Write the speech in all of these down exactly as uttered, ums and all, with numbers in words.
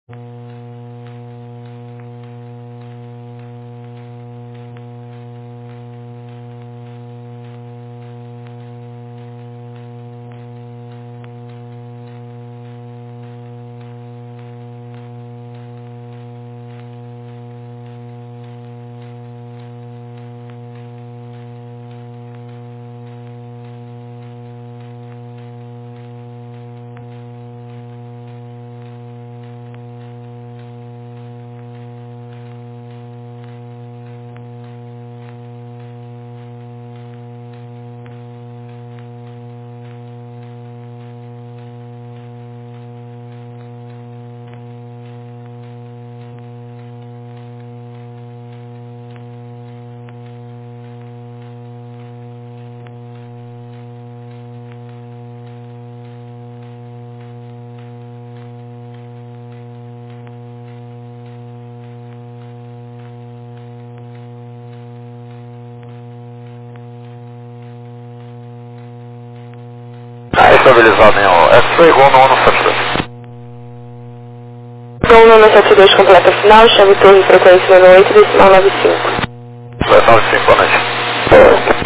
Ah, estabilizado em o X-Ray, igual no ano sete dois. Gol no ano sete dois completa final, chave torre, frequência nove oito, decimal nove cinco. nove cinco, boa noite.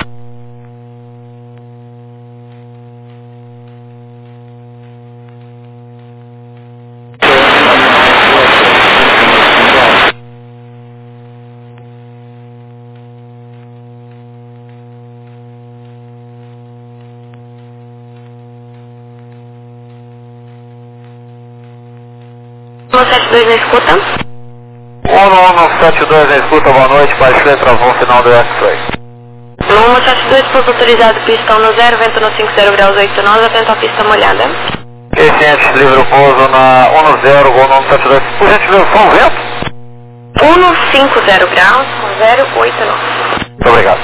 um sete dois na escuta. um um sete dois na escuta, boa noite, baixo letra voo final do X-Ray. um sete dois, pouso autorizado, pistão no zero, vento no cinco zero graus oito nove, atento à pista molhada. Quinhentos, livre o pouso na um zero, gol no sete dois. Por gentileza, só o vento? um no cinco zero graus, zero oito nove. Muito obrigado.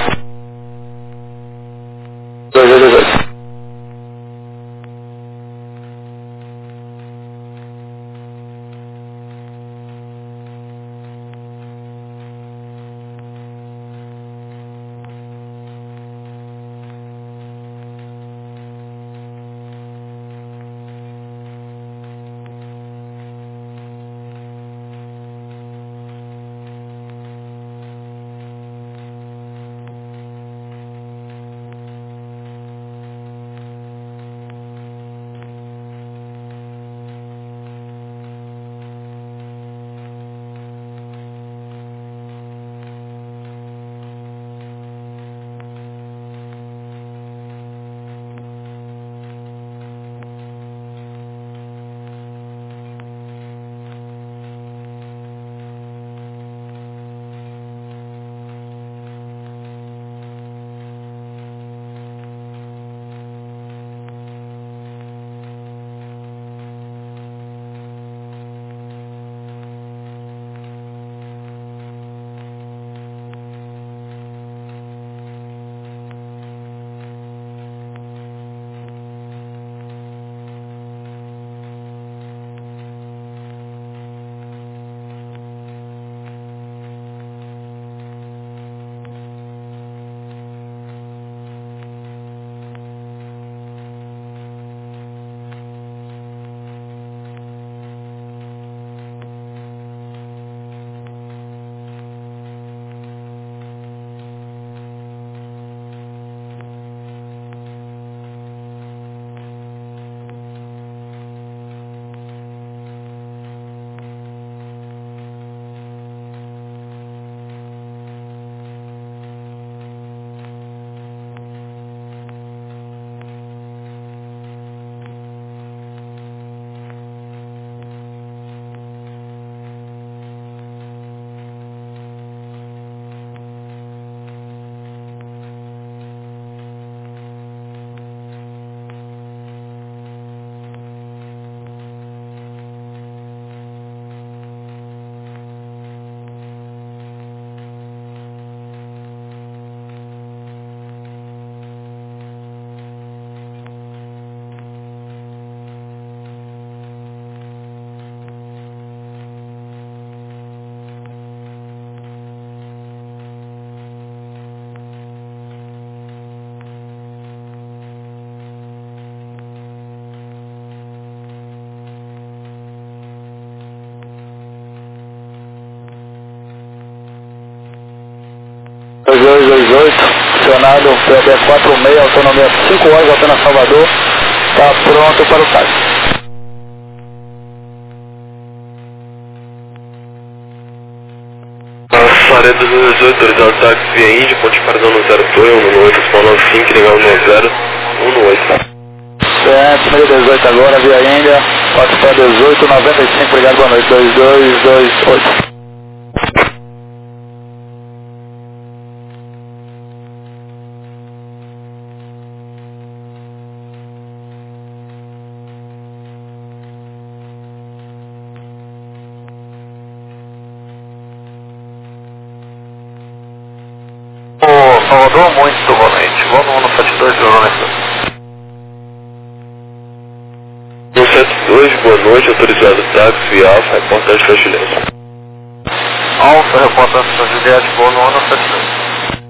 dois dois dois. dois dois dois oito, acionado P B quatro seis, autonomia cinco horas, voltando a Salvador, está pronto para o táxi. Área dois dois oito, autorizado táxi via Índia, ponte para no zero dois, um no oito, São nove cinco, legal um zero, um no oito. Certo, meio dezoito agora, via Índia, quatro para dezoito, noventa e cinco, obrigado, boa noite, dois dois dois oito. Salvador, muito boa noite. Vamos no sete dois, um sete dois, boa noite, autorizado táxi via Alfa, reportagem para Juliette. Alfa, reportagem para Juliette, boa no ano sete dois.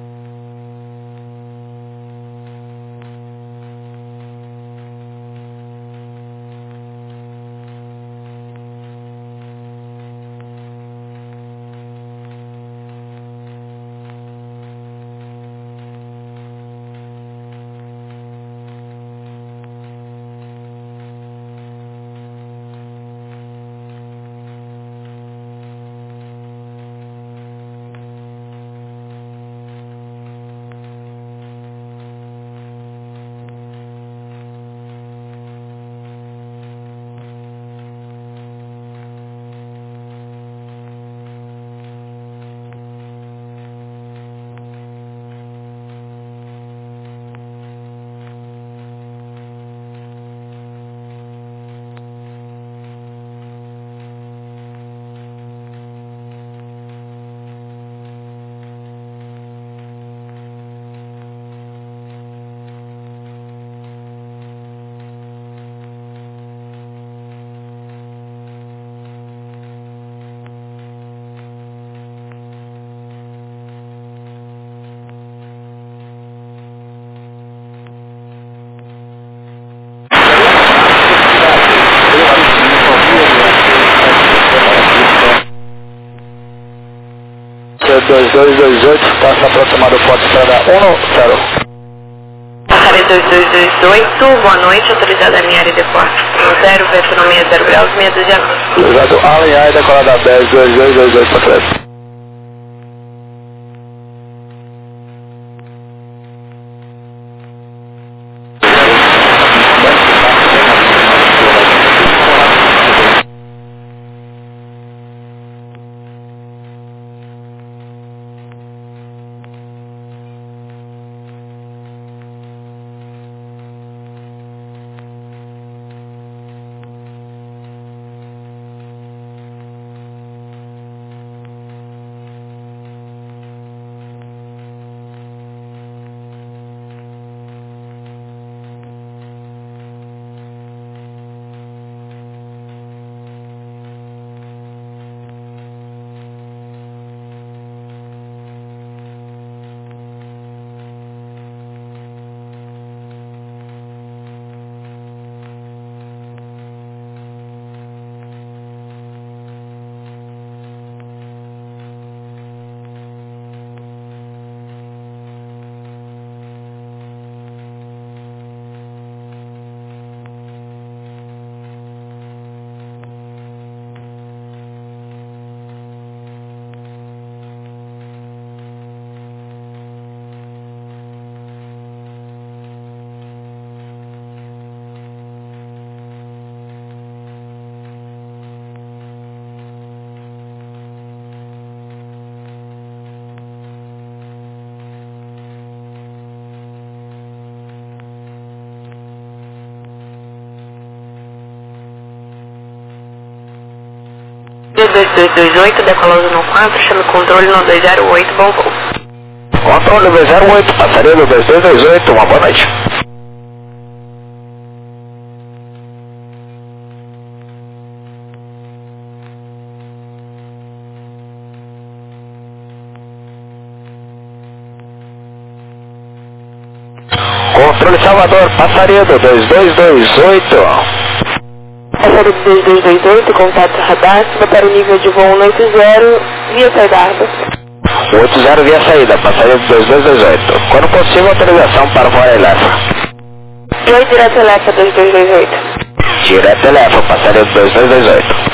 dois dois dois oito, passa aproximado pode estrada um zero. Área dois dois dois oito, boa noite, autorizada a minha área de quatro zero, vento no meia zero graus, meia dúzia. Exato, alinhar e decolada dez dois dois dois oito para trás. dois dois dois oito, decolando no quatro, chame controle no dois zero oito, bom voo. Controle dois zero oito, passaria no dois dois dois oito, uma boa noite. Controle Salvador, passaria do dois dois dois oito. Passaria do dois dois dois oito, contato radar, suba para o nível de voo um oito zero, via Sardarba. oito zero via saída, passageiro dois dois dois oito. Quando possível, autorização para voar Elefa. Oi, direto Elefa dois dois dois oito. Direto Elefa, passageiro dois dois dois oito.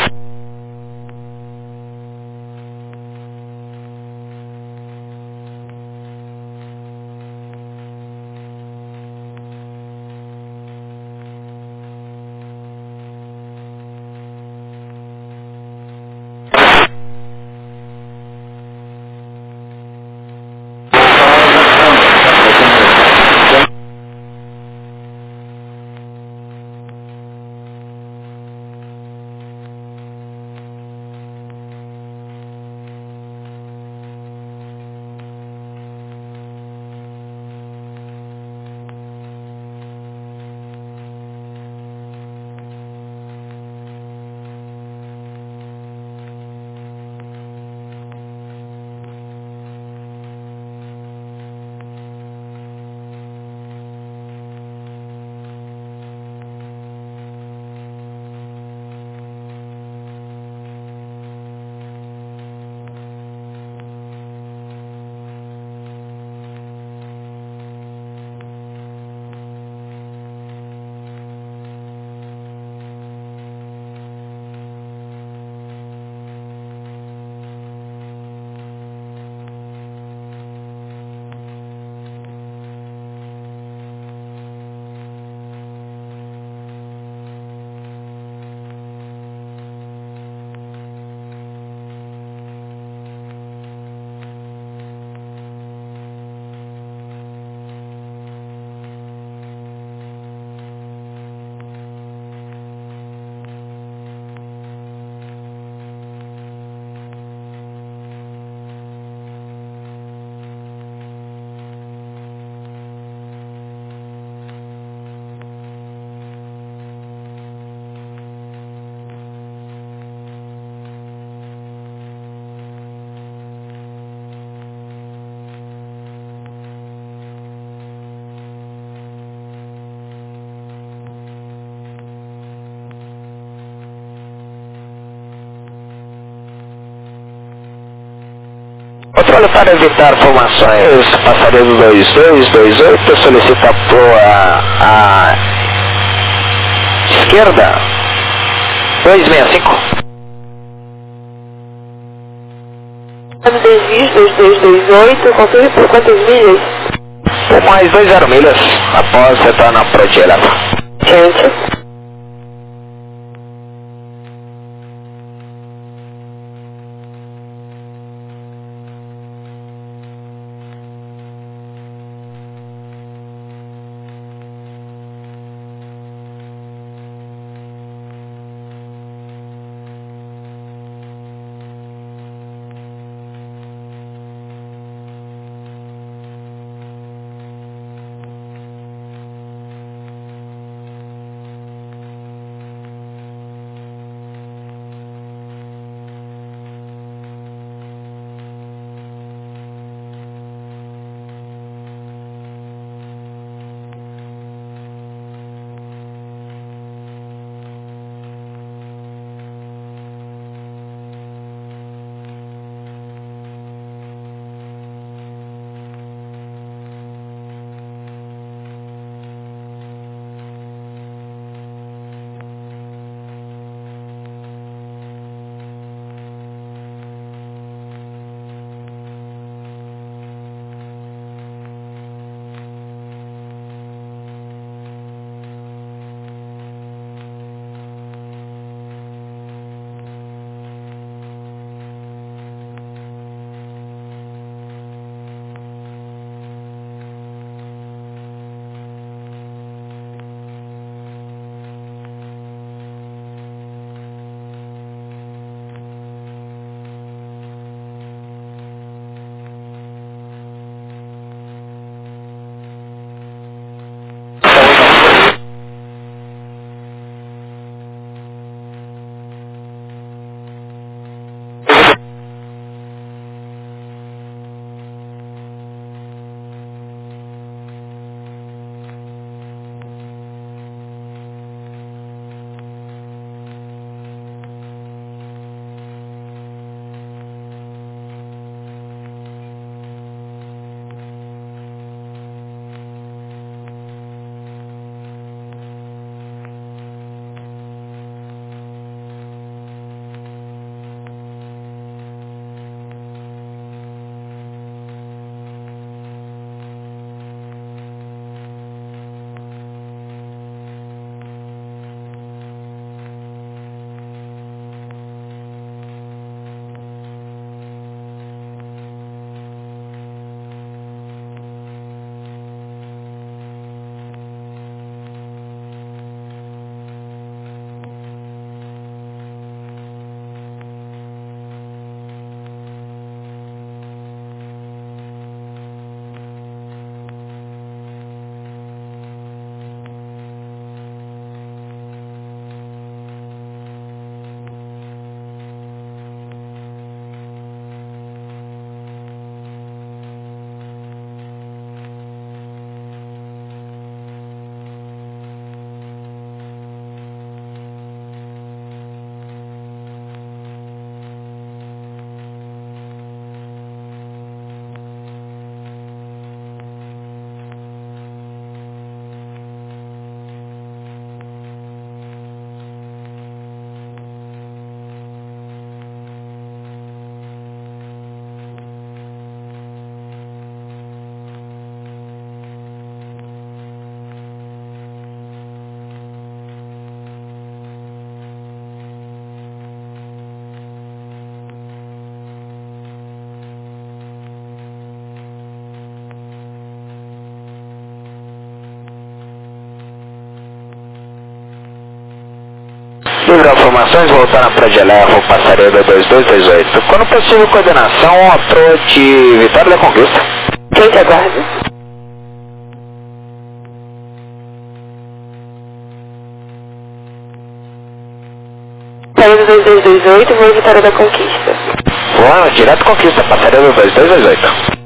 Controle para evitar formações, passageiro dois dois dois oito, solicita a, a esquerda, dois seis cinco. Desvios dois dois dois oito, confirme por quantas milhas? Por mais dois zero milhas, após retorno para o Elefa. Gente. informações, voltaram para Dilevo, Passarela dois dois dois oito. Quando possível, coordenação, approach Vitória da Conquista. Quem te aguarda? Passarela dois dois dois oito, voo Vitória da Conquista. Voando direto Conquista, Passarela dois dois dois oito.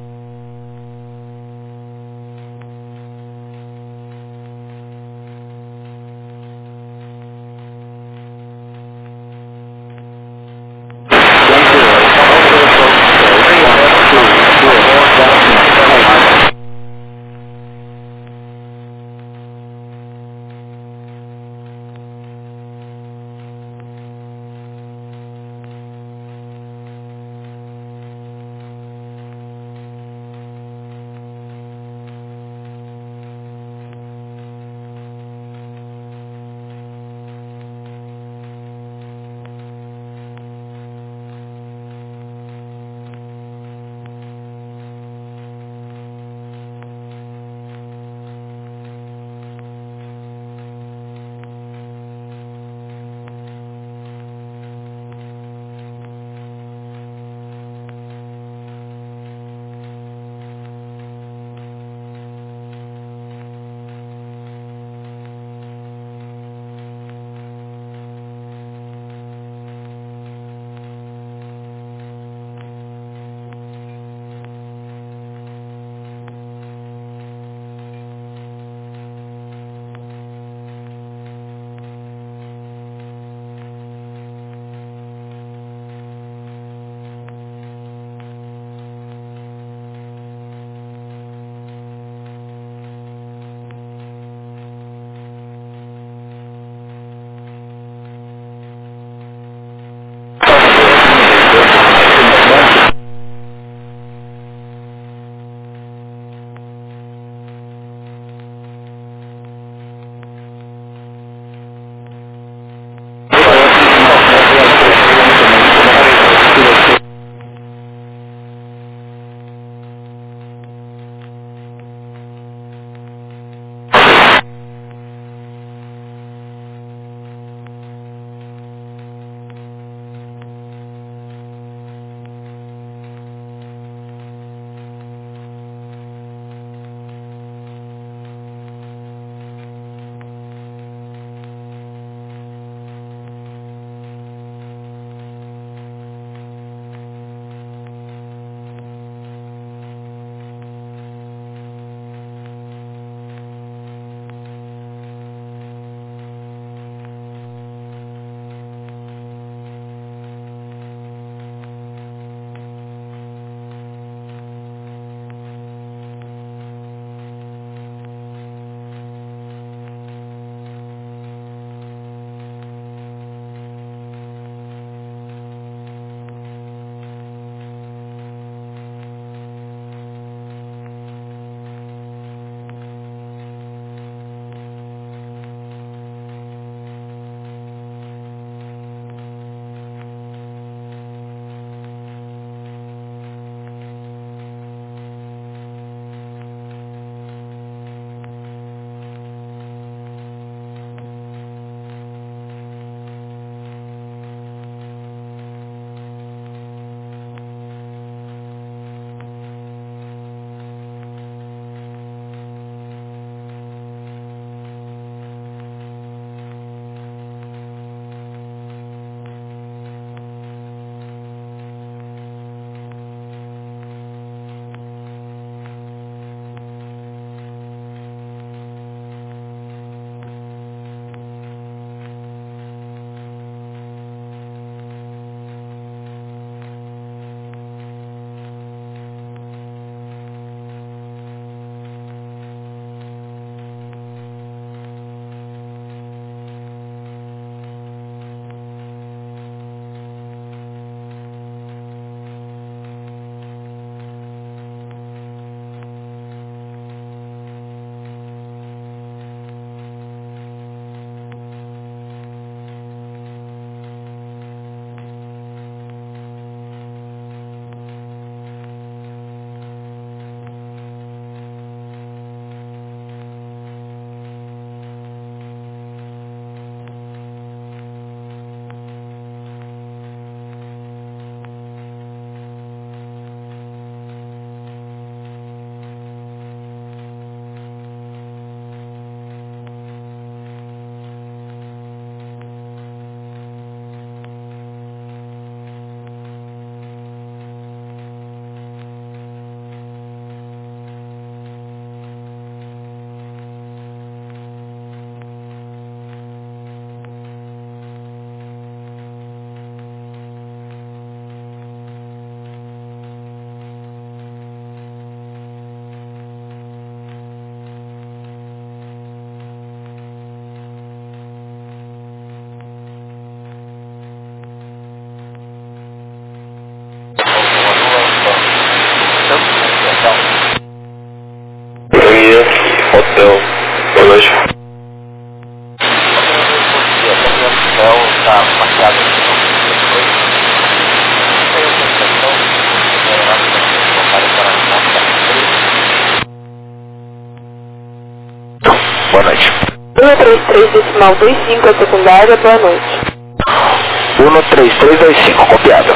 um três três decimal dois cinco, a secundária, boa noite. um três três dois cinco, copiado.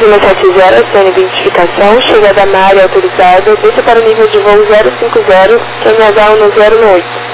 um sete zero, sem identificação, chegada na área autorizada, desça para o nível de voo zero cinco zero, Q M H um zero um oito.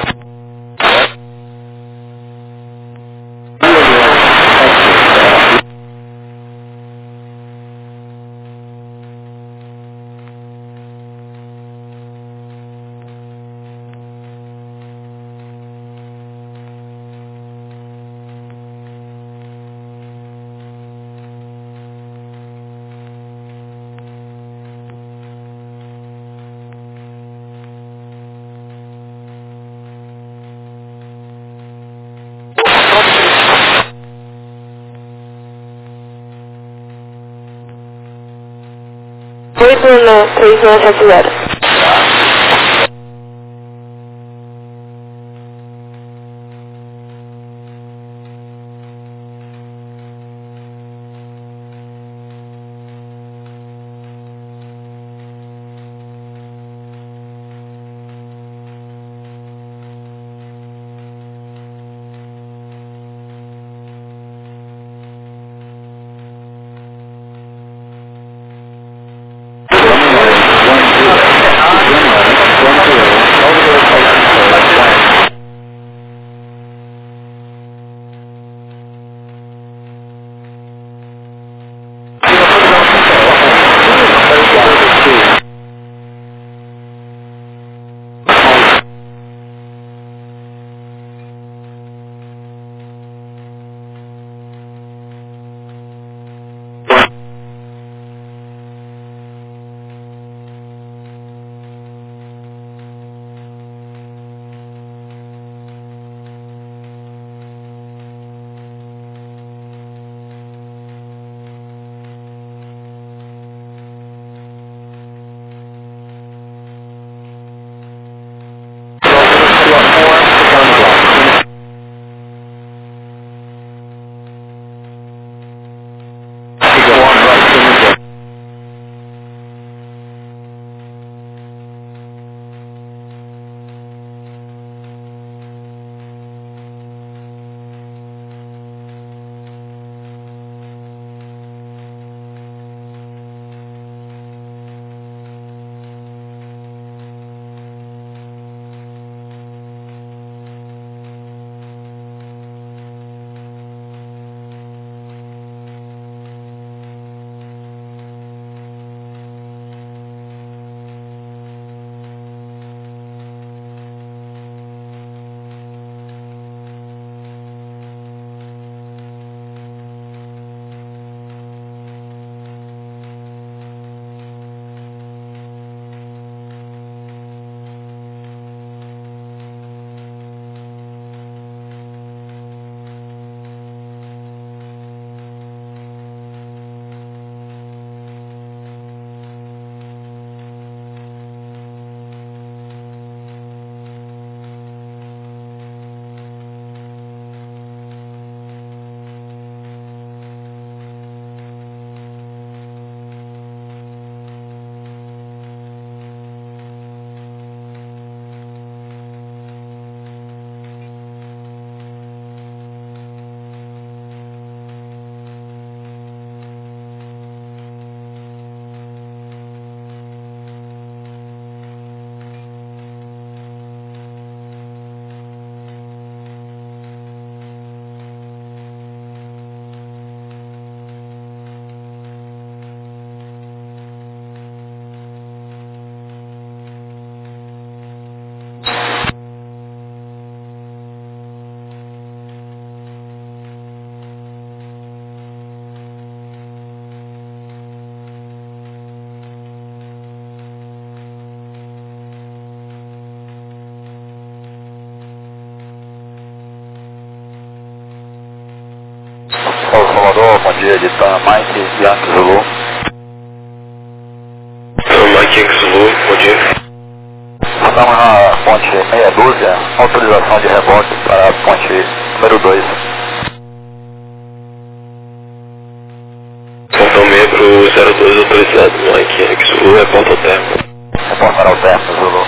oito um três um sete zero. Salvador, bom dia, editando Mike Yankee Zulu. Mike Yankee Zulu, bom dia. Estamos na ponte meia dúzia, autorização de reboque para a ponte número dois. Portão meia pro zero dois autorizado, Mike Yankee Zulu, reporta ao termo. Reportar ao termo, Zulu.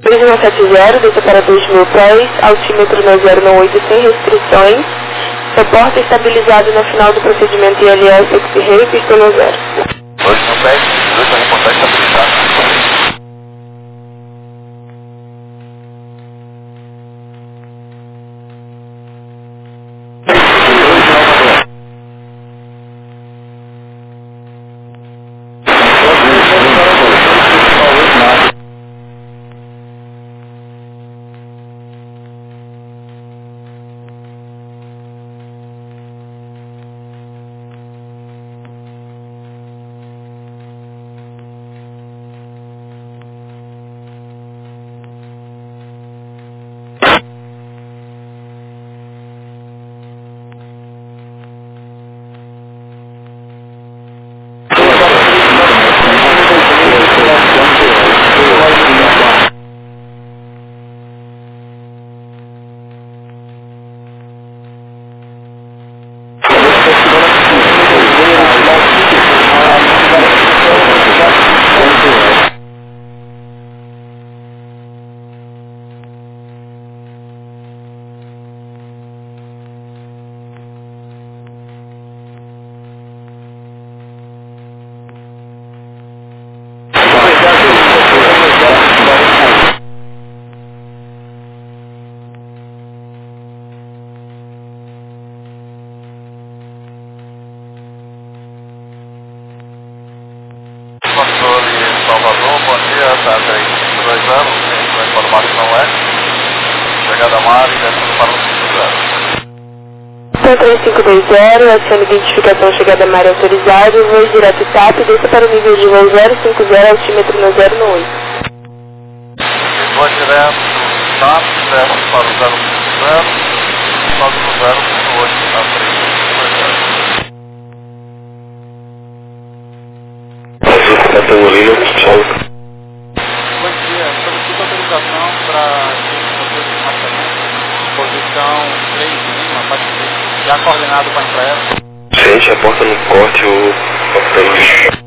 dois um sete zero, desça para dois mil pés, altímetro no zero no oito sem restrições, reporta estabilizado na final do procedimento I L S X-Ray, pista no zero. dois mil pés, dezoito, reportar estabilizado. Controle Salvador, bom dia, tá três cinco dois zero, a informação é chegada a mar e descendo para o cinco zero. três cinco dois zero, acione identificação chegada a mar autorizado, voz direto T A P, desça para o nível de voo zero cinco zero, altímetro no zero no oito. Voz direto T A P, desce para o zero cinco zero, sobe no zero cinco oito, tá três cinco dois zero. Catamolina, solo. Bom dia, solicito autorização para fazer o desmascaramento, posição três Lima, parte já coordenado para a empresa. Gente, a porta no corte, o capitão.